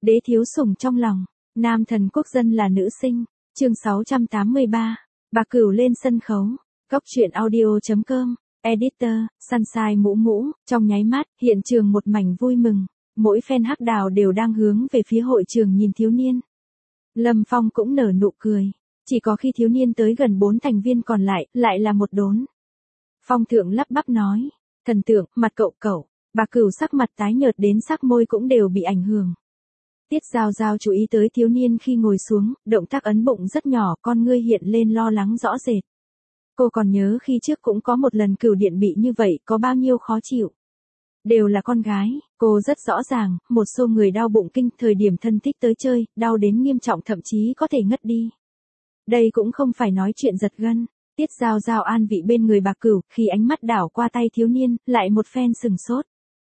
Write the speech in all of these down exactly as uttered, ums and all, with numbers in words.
Đế thiếu sủng trong lòng, nam thần quốc dân là nữ sinh, chương sáu trăm tám mươi ba, bà Cửu lên sân khấu, Cóc truyện audio chấm com, editor, Sunshine mũ mũ, trong nháy mắt, hiện trường một mảnh vui mừng, mỗi fan hắc đào đều đang hướng về phía hội trường nhìn thiếu niên. Lâm Phong cũng nở nụ cười, chỉ có khi thiếu niên tới gần bốn thành viên còn lại, lại là một đốn. Phong thượng lắp bắp nói, thần tượng, mặt cậu cậu, bà Cửu sắc mặt tái nhợt đến sắc môi cũng đều bị ảnh hưởng. Tiết Giao Giao chú ý tới thiếu niên khi ngồi xuống, động tác ấn bụng rất nhỏ, con ngươi hiện lên lo lắng rõ rệt. Cô còn nhớ khi trước cũng có một lần Cửu Điện bị như vậy, có bao nhiêu khó chịu. Đều là con gái, cô rất rõ ràng, một số người đau bụng kinh thời điểm thân thích tới chơi, đau đến nghiêm trọng thậm chí có thể ngất đi. Đây cũng không phải nói chuyện giật gân. Tiết Giao Giao an vị bên người bà Cửu, khi ánh mắt đảo qua tay thiếu niên, lại một phen sừng sốt.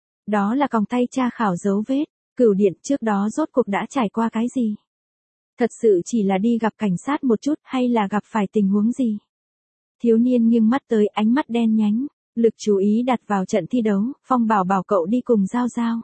Đó là còng tay tra khảo dấu vết. Cửu Điện trước đó rốt cuộc đã trải qua cái gì? Thật sự chỉ là đi gặp cảnh sát một chút hay là gặp phải tình huống gì? Thiếu niên nghiêng mắt tới, ánh mắt đen nhánh, lực chú ý đặt vào trận thi đấu, Phong bảo bảo cậu đi cùng Giao Giao.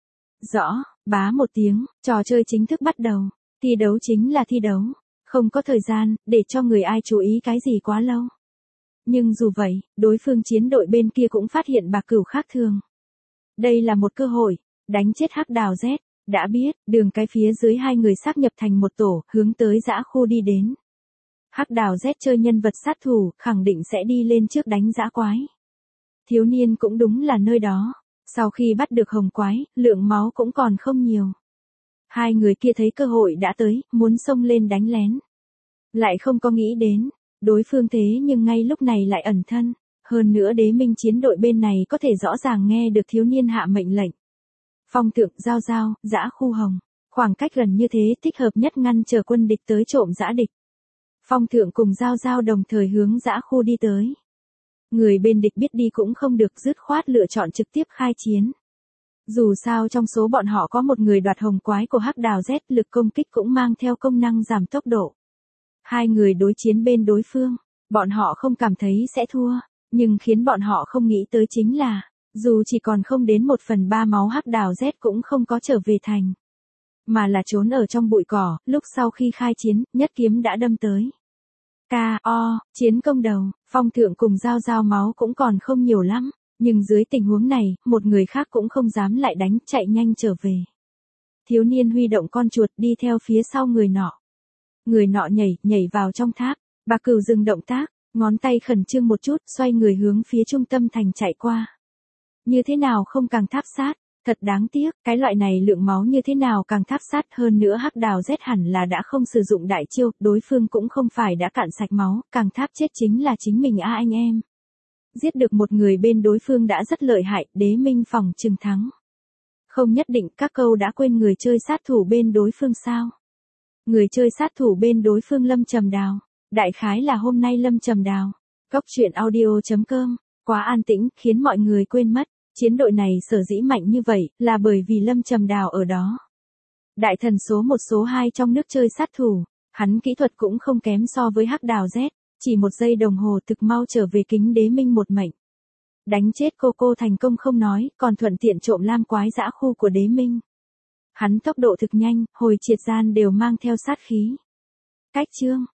Rõ, bá một tiếng, trò chơi chính thức bắt đầu, thi đấu chính là thi đấu, không có thời gian, để cho người ai chú ý cái gì quá lâu. Nhưng dù vậy, đối phương chiến đội bên kia cũng phát hiện bà Cửu khác thường. Đây là một cơ hội. Đánh chết hắc đào Z, đã biết, đường cái phía dưới hai người sáp nhập thành một tổ, hướng tới dã khu đi đến. Hắc đào Z chơi nhân vật sát thủ, khẳng định sẽ đi lên trước đánh dã quái. Thiếu niên cũng đúng là nơi đó, sau khi bắt được hồng quái, lượng máu cũng còn không nhiều. Hai người kia thấy cơ hội đã tới, muốn xông lên đánh lén. Lại không có nghĩ đến, đối phương thế nhưng ngay lúc này lại ẩn thân, hơn nữa đế minh chiến đội bên này có thể rõ ràng nghe được thiếu niên hạ mệnh lệnh. Phong thượng, Giao Giao, dã khu hồng, khoảng cách gần như thế thích hợp nhất ngăn chờ quân địch tới trộm dã địch. Phong thượng cùng Giao Giao đồng thời hướng dã khu đi tới. Người bên địch biết đi cũng không được, dứt khoát lựa chọn trực tiếp khai chiến. Dù sao trong số bọn họ có một người đoạt hồng quái của hắc đào Z, lực công kích cũng mang theo công năng giảm tốc độ. Hai người đối chiến bên đối phương, bọn họ không cảm thấy sẽ thua, nhưng khiến bọn họ không nghĩ tới chính là, dù chỉ còn không đến một phần ba máu hắc đào Z cũng không có trở về thành. Mà là trốn ở trong bụi cỏ, lúc sau khi khai chiến, nhất kiếm đã đâm tới. Ca o, chiến công đầu, Phong thượng cùng Giao Giao máu cũng còn không nhiều lắm, nhưng dưới tình huống này, một người khác cũng không dám lại đánh, chạy nhanh trở về. Thiếu niên huy động con chuột đi theo phía sau người nọ. Người nọ nhảy, nhảy vào trong tháp, bà Cửu dừng động tác, ngón tay khẩn trương một chút, xoay người hướng phía trung tâm thành chạy qua. Như thế nào không càng tháp sát, thật đáng tiếc, cái loại này lượng máu như thế nào càng tháp sát, hơn nữa hắc đào Z hẳn là đã không sử dụng đại chiêu, đối phương cũng không phải đã cạn sạch máu, càng tháp chết chính là chính mình a anh em. Giết được một người bên đối phương đã rất lợi hại, đế minh phòng trừng thắng. Không nhất định, các câu đã quên người chơi sát thủ bên đối phương sao? Người chơi sát thủ bên đối phương Lâm Trầm Đào, đại khái là hôm nay Lâm Trầm Đào. Cóc truyện audio chấm com, quá an tĩnh, khiến mọi người quên mất. Chiến đội này sở dĩ mạnh như vậy, là bởi vì Lâm Trầm Đào ở đó. Đại thần số một số hai trong nước chơi sát thủ, hắn kỹ thuật cũng không kém so với hắc đào Z, chỉ một giây đồng hồ thực mau trở về kính đế minh một mệnh. Đánh chết cô cô thành công không nói, còn thuận tiện trộm lam quái dã khu của đế minh. Hắn tốc độ thực nhanh, hồi triệt gian đều mang theo sát khí. Cách chương,